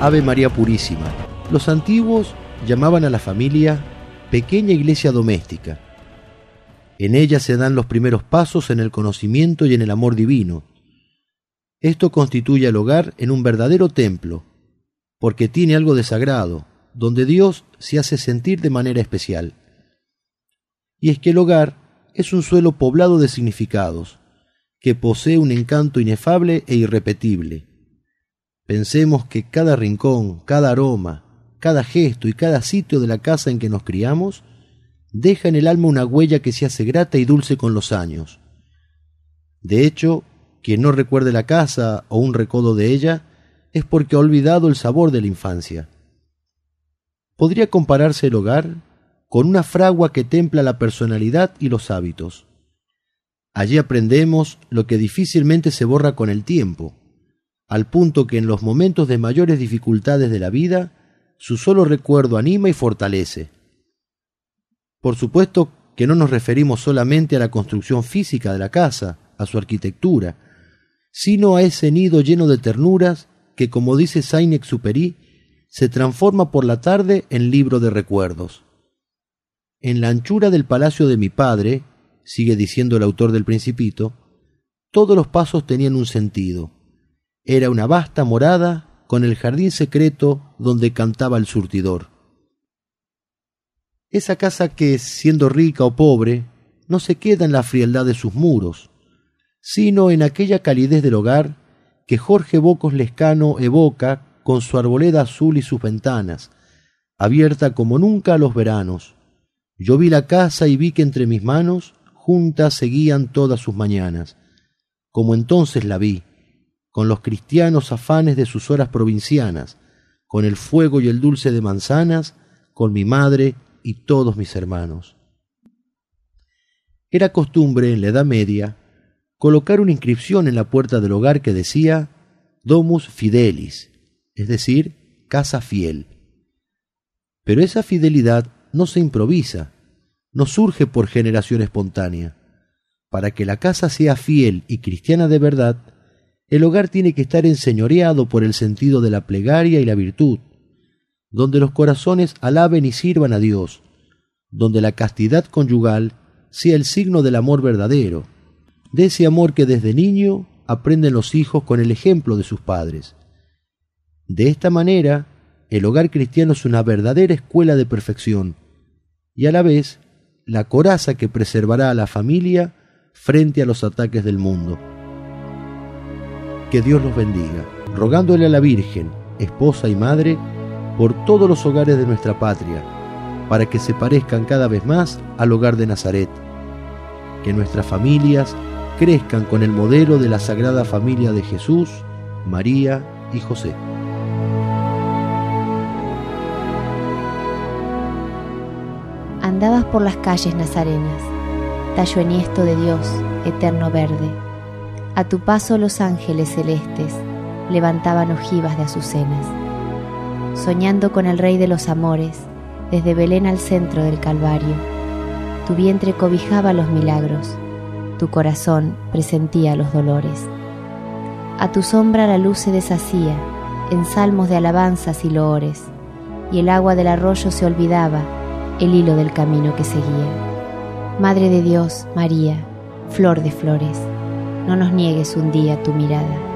Ave María Purísima. Los antiguos llamaban a la familia pequeña iglesia doméstica. En ella se dan los primeros pasos en el conocimiento y en el amor divino. Esto constituye al hogar en un verdadero templo, porque tiene algo de sagrado, donde Dios se hace sentir de manera especial. Y es que el hogar es un suelo poblado de significados, que posee un encanto inefable e irrepetible. Pensemos que cada rincón, cada aroma, cada gesto y cada sitio de la casa en que nos criamos deja en el alma una huella que se hace grata y dulce con los años. De hecho, quien no recuerde la casa o un recodo de ella es porque ha olvidado el sabor de la infancia. Podría compararse el hogar con una fragua que templa la personalidad y los hábitos. Allí aprendemos lo que difícilmente se borra con el tiempo, al punto que en los momentos de mayores dificultades de la vida, su solo recuerdo anima y fortalece. Por supuesto que no nos referimos solamente a la construcción física de la casa, a su arquitectura, sino a ese nido lleno de ternuras que, como dice Saint-Exupéry, se transforma por la tarde en libro de recuerdos. En la anchura del palacio de mi padre, sigue diciendo el autor del Principito, todos los pasos tenían un sentido. Era una vasta morada con el jardín secreto donde cantaba el surtidor. Esa casa que, siendo rica o pobre, no se queda en la frialdad de sus muros, sino en aquella calidez del hogar que Jorge Bocos Lescano evoca con su arboleda azul y sus ventanas, abierta como nunca a los veranos. Yo vi la casa y vi que entre mis manos juntas seguían todas sus mañanas, como entonces la vi, con los cristianos afanes de sus horas provincianas, con el fuego y el dulce de manzanas, con mi madre y todos mis hermanos. Era costumbre en la Edad Media colocar una inscripción en la puerta del hogar que decía Domus Fidelis, es decir, casa fiel. Pero esa fidelidad no se improvisa, no surge por generación espontánea. Para que la casa sea fiel y cristiana de verdad, el hogar tiene que estar enseñoreado por el sentido de la plegaria y la virtud, donde los corazones alaben y sirvan a Dios, donde la castidad conyugal sea el signo del amor verdadero, de ese amor que desde niño aprenden los hijos con el ejemplo de sus padres. De esta manera, el hogar cristiano es una verdadera escuela de perfección y a la vez la coraza que preservará a la familia frente a los ataques del mundo. Que Dios los bendiga, rogándole a la Virgen, esposa y madre, por todos los hogares de nuestra patria, para que se parezcan cada vez más al hogar de Nazaret. Que nuestras familias crezcan con el modelo de la Sagrada Familia de Jesús, María y José. Andabas por las calles nazarenas, tallo enhiesto de Dios, eterno verde. A tu paso los ángeles celestes levantaban ojivas de azucenas. Soñando con el Rey de los amores, desde Belén al centro del Calvario, tu vientre cobijaba los milagros, tu corazón presentía los dolores. A tu sombra la luz se deshacía en salmos de alabanzas y loores, y el agua del arroyo se olvidaba, el hilo del camino que seguía. Madre de Dios, María, flor de flores, no nos niegues un día tu mirada.